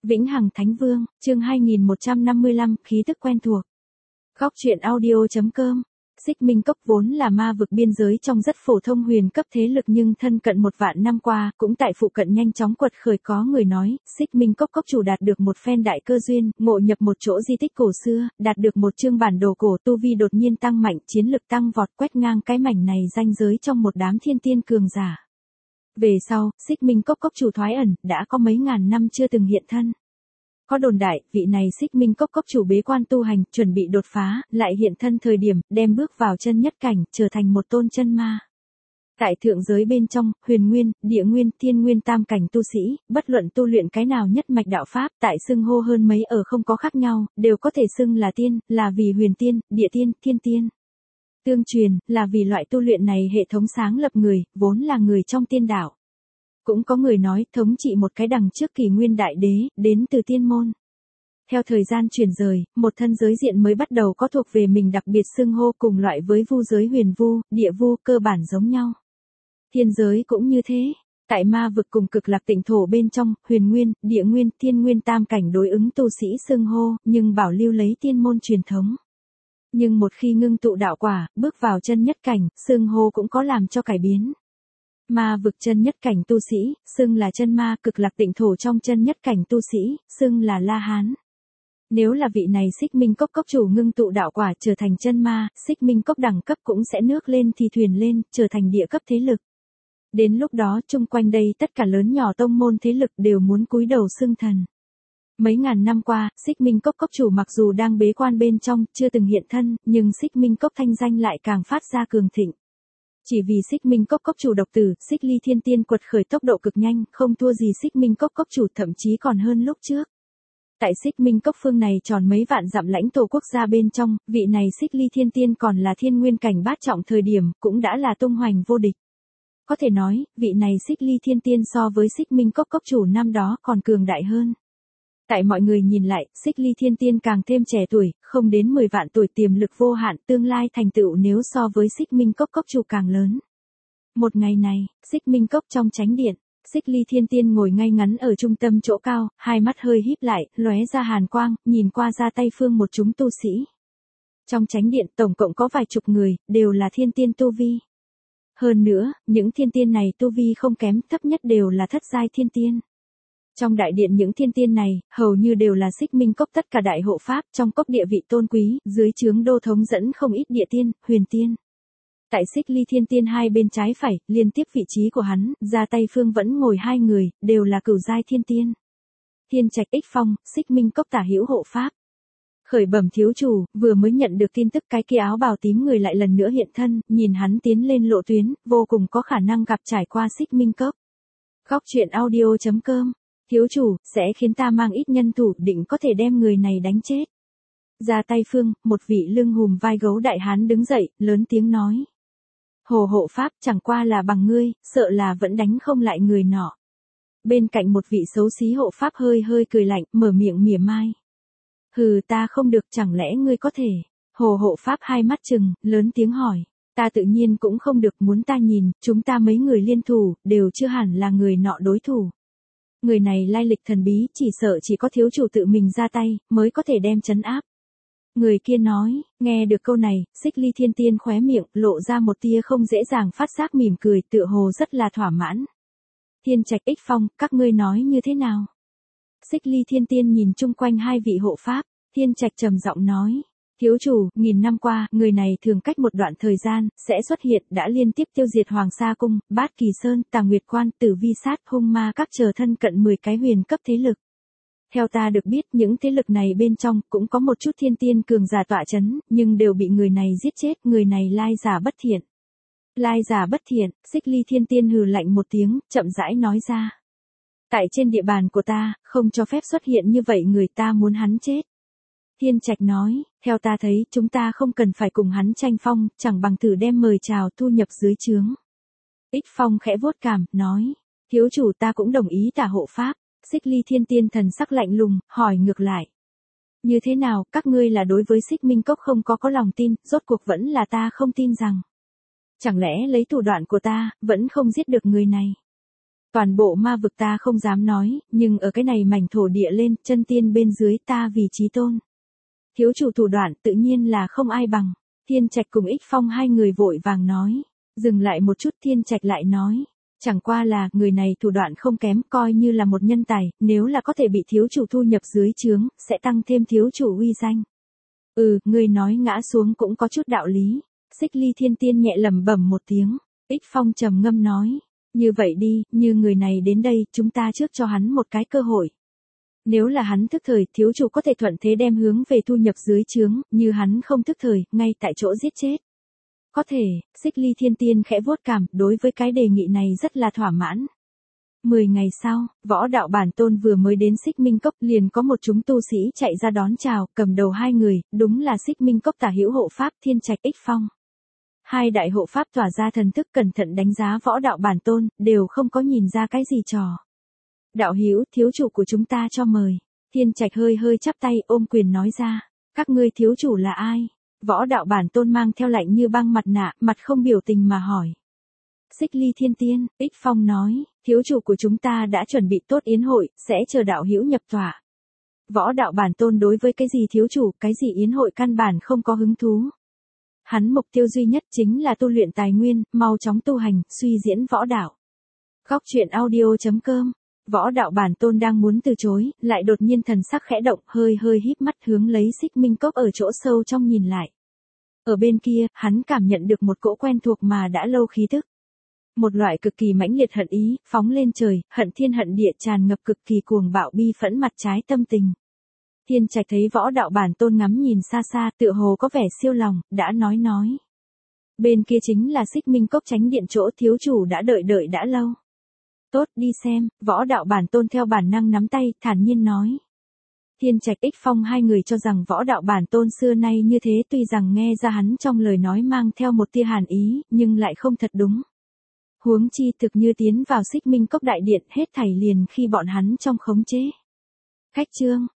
Vĩnh Hằng Thánh Vương, chương 2155, khí tức quen thuộc. Góc truyện audio.com. Xích Minh Cốc vốn là ma vực biên giới trong rất phổ thông huyền cấp thế lực, nhưng thân cận 1 vạn năm qua, cũng tại phụ cận nhanh chóng quật khởi. Có người nói, Xích Minh Cốc cốc chủ đạt được một phen đại cơ duyên, ngộ nhập một chỗ di tích cổ xưa, đạt được một chương bản đồ cổ, tu vi đột nhiên tăng mạnh, chiến lực tăng vọt, quét ngang cái mảnh này ranh giới trong một đám thiên tiên cường giả. Về sau, Xích Minh Cốc cốc chủ thoái ẩn, đã có mấy ngàn năm chưa từng hiện thân. Có đồn đại, vị này Xích Minh Cốc cốc chủ bế quan tu hành, chuẩn bị đột phá, lại hiện thân thời điểm, đem bước vào chân nhất cảnh, trở thành một tôn chân ma. Tại thượng giới bên trong, huyền nguyên, địa nguyên, thiên nguyên tam cảnh tu sĩ, bất luận tu luyện cái nào nhất mạch đạo pháp, tại xưng hô hơn mấy ở không có khác nhau, đều có thể xưng là tiên, là vì huyền tiên, địa tiên, thiên tiên. Tương truyền, là vì loại tu luyện này hệ thống sáng lập người, vốn là người trong tiên đạo. Cũng có người nói, thống trị một cái đằng trước kỷ nguyên đại đế, đến từ tiên môn. Theo thời gian chuyển rời, một thân giới diện mới bắt đầu có thuộc về mình đặc biệt xưng hô, cùng loại với vu giới huyền vu, địa vu, cơ bản giống nhau. Thiên giới cũng như thế. Tại ma vực cùng cực lạc tịnh thổ bên trong, huyền nguyên, địa nguyên, thiên nguyên tam cảnh đối ứng tu sĩ xưng hô, nhưng bảo lưu lấy tiên môn truyền thống. Nhưng một khi ngưng tụ đạo quả, bước vào chân nhất cảnh, xưng hô cũng có làm cho cải biến. Ma vực chân nhất cảnh tu sĩ, xưng là chân ma, cực lạc tịnh thổ trong chân nhất cảnh tu sĩ, xưng là La Hán. Nếu là vị này Xích Minh Cốc cốc chủ ngưng tụ đạo quả trở thành chân ma, Xích Minh Cốc đẳng cấp cũng sẽ nước lên thì thuyền lên, trở thành địa cấp thế lực. Đến lúc đó, chung quanh đây tất cả lớn nhỏ tông môn thế lực đều muốn cúi đầu xưng thần. Mấy ngàn năm qua, Xích Minh Cốc cốc chủ mặc dù đang bế quan bên trong, chưa từng hiện thân, nhưng Xích Minh Cốc thanh danh lại càng phát ra cường thịnh. Chỉ vì Xích Minh Cốc cốc chủ độc tử, Xích Ly Thiên Tiên quật khởi tốc độ cực nhanh, không thua gì Xích Minh Cốc cốc chủ, thậm chí còn hơn lúc trước. Tại Xích Minh Cốc phương này tròn mấy vạn dặm lãnh thổ quốc gia bên trong, vị này Xích Ly Thiên Tiên còn là thiên nguyên cảnh bát trọng thời điểm, cũng đã là tung hoành vô địch. Có thể nói, vị này Xích Ly Thiên Tiên so với Xích Minh Cốc cốc chủ năm đó còn cường đại hơn. Tại mọi người nhìn lại, Xích Ly Thiên Tiên càng thêm trẻ tuổi, không đến 10 vạn tuổi, tiềm lực vô hạn, tương lai thành tựu nếu so với Xích Minh Cốc cốc chủ càng lớn. Một ngày này, Xích Minh Cốc trong chánh điện, Xích Ly Thiên Tiên ngồi ngay ngắn ở trung tâm chỗ cao, hai mắt hơi híp lại, lóe ra hàn quang, nhìn qua ra tay phương một chúng tu sĩ. Trong chánh điện tổng cộng có vài chục người, đều là thiên tiên tu vi. Hơn nữa, những thiên tiên này tu vi không kém, thấp nhất đều là thất giai thiên tiên. Trong đại điện những thiên tiên này, hầu như đều là Xích Minh Cốc tất cả đại hộ pháp, trong cốc địa vị tôn quý, dưới trướng đô thống dẫn không ít địa tiên, huyền tiên. Tại Xích Ly Thiên Tiên hai bên trái phải, liên tiếp vị trí của hắn, ra tay phương vẫn ngồi 2 người, đều là cửu giai thiên tiên. Thiên Trạch Ích Phong, Xích Minh Cốc tả hữu hộ pháp. Khởi bẩm thiếu chủ, vừa mới nhận được tin tức cái kia áo bào tím người lại lần nữa hiện thân, nhìn hắn tiến lên lộ tuyến, vô cùng có khả năng gặp trải qua Xích Minh Cốc. Góc truyện audio.com. Thiếu chủ, sẽ khiến ta mang ít nhân thủ, định có thể đem người này đánh chết. Ra tay phương, một vị lưng hùm vai gấu đại hán đứng dậy, lớn tiếng nói. Hồ hộ pháp, chẳng qua là bằng ngươi, sợ là vẫn đánh không lại người nọ. Bên cạnh một vị xấu xí hộ pháp hơi hơi cười lạnh, mở miệng mỉa mai. Hừ, ta không được, chẳng lẽ ngươi có thể? Hồ hộ pháp hai mắt trừng, lớn tiếng hỏi. Ta tự nhiên cũng không được, muốn ta nhìn, chúng ta mấy người liên thủ, đều chưa hẳn là người nọ đối thủ. Người này lai lịch thần bí, chỉ sợ chỉ có thiếu chủ tự mình ra tay, mới có thể đem trấn áp. Người kia nói, nghe được câu này, Xích Ly Thiên Tiên khóe miệng, lộ ra một tia không dễ dàng phát giác mỉm cười, tựa hồ rất là thỏa mãn. Thiên Trạch Ích Phong, các ngươi nói như thế nào? Xích Ly Thiên Tiên nhìn chung quanh hai vị hộ pháp, Thiên Trạch trầm giọng nói. Thiếu chủ, 1000 năm qua, người này thường cách một đoạn thời gian, sẽ xuất hiện, đã liên tiếp tiêu diệt Hoàng Sa Cung, Bát Kỳ Sơn, Tà Nguyệt Quan, Tử Vi Sát, Hung Ma các chờ thân cận 10 cái huyền cấp thế lực. Theo ta được biết, những thế lực này bên trong, cũng có một chút thiên tiên cường giả tọa chấn, nhưng đều bị người này giết chết, người này lai giả bất thiện. Lai giả bất thiện, Xích Ly Thiên Tiên hừ lạnh một tiếng, chậm rãi nói ra. Tại trên địa bàn của ta, không cho phép xuất hiện như vậy người, ta muốn hắn chết. Thiên Trạch nói, theo ta thấy, chúng ta không cần phải cùng hắn tranh phong, chẳng bằng thử đem mời chào thu nhập dưới trướng. Ích Phong khẽ vuốt cằm, nói, thiếu chủ, ta cũng đồng ý tả hộ pháp. Xích Ly Thiên Tiên thần sắc lạnh lùng, hỏi ngược lại. Như thế nào, các ngươi là đối với Xích Minh Cốc không có lòng tin, rốt cuộc vẫn là ta không tin rằng. Chẳng lẽ lấy thủ đoạn của ta, vẫn không giết được người này. Toàn bộ ma vực ta không dám nói, nhưng ở cái này mảnh thổ địa lên, chân tiên bên dưới ta vì chí tôn. Thiếu chủ thủ đoạn tự nhiên là không ai bằng. Thiên Trạch cùng Ích Phong hai người vội vàng nói. Dừng lại một chút Thiên Trạch lại nói. Chẳng qua là, người này thủ đoạn không kém, coi như là một nhân tài, nếu là có thể bị thiếu chủ thu nhập dưới trướng, sẽ tăng thêm thiếu chủ uy danh. Người nói ngã xuống cũng có chút đạo lý. Xích Ly Thiên Tiên nhẹ lẩm bẩm một tiếng. Ích Phong trầm ngâm nói. Như vậy đi, như người này đến đây, chúng ta trước cho hắn một cái cơ hội. Nếu là hắn thức thời, thiếu chủ có thể thuận thế đem hướng về thu nhập dưới trướng, như hắn không thức thời, ngay tại chỗ giết chết. Có thể, Xích Ly Thiên Tiên khẽ vuốt cằm, đối với cái đề nghị này rất là thỏa mãn. 10 ngày sau, võ đạo bản tôn vừa mới đến Xích Minh Cốc, liền có một chúng tu sĩ chạy ra đón chào, cầm đầu hai người, đúng là Xích Minh Cốc tả hữu hộ pháp Thiên Trạch Ích Phong. Hai đại hộ pháp tỏa ra thần thức cẩn thận đánh giá võ đạo bản tôn, đều không có nhìn ra cái gì trò. Đạo hữu, thiếu chủ của chúng ta cho mời. Thiên Trạch hơi hơi chắp tay ôm quyền nói ra. Các ngươi thiếu chủ là ai? Võ đạo bản tôn mang theo lạnh như băng mặt nạ, mặt không biểu tình mà hỏi. Xích Ly Thiên Tiên, Ích Phong nói, thiếu chủ của chúng ta đã chuẩn bị tốt yến hội, sẽ chờ đạo hữu nhập tọa. Võ đạo bản tôn đối với cái gì thiếu chủ, cái gì yến hội căn bản không có hứng thú. Hắn mục tiêu duy nhất chính là tu luyện tài nguyên, mau chóng tu hành, suy diễn võ đạo. Góc truyện audio.com. Võ đạo bản tôn đang muốn từ chối, lại đột nhiên thần sắc khẽ động, hơi hơi híp mắt hướng lấy Xích Minh Cốc ở chỗ sâu trong nhìn lại. Ở bên kia, hắn cảm nhận được một cỗ quen thuộc mà đã lâu khí tức. Một loại cực kỳ mãnh liệt hận ý, phóng lên trời, hận thiên hận địa tràn ngập cực kỳ cuồng bạo bi phẫn mặt trái tâm tình. Thiên Trạch thấy võ đạo bản tôn ngắm nhìn xa xa, tựa hồ có vẻ siêu lòng, đã nói. Bên kia chính là Xích Minh Cốc tránh điện chỗ thiếu chủ đã đợi đã lâu. Tốt, đi xem, võ đạo bản tôn theo bản năng nắm tay, thản nhiên nói. Thiên Trạch Ích Phong hai người cho rằng võ đạo bản tôn xưa nay như thế, tuy rằng nghe ra hắn trong lời nói mang theo một tia hàn ý, nhưng lại không thật đúng. Huống chi thực như tiến vào Xích Minh Cốc đại điện, hết thảy liền khi bọn hắn trong khống chế. Khách chương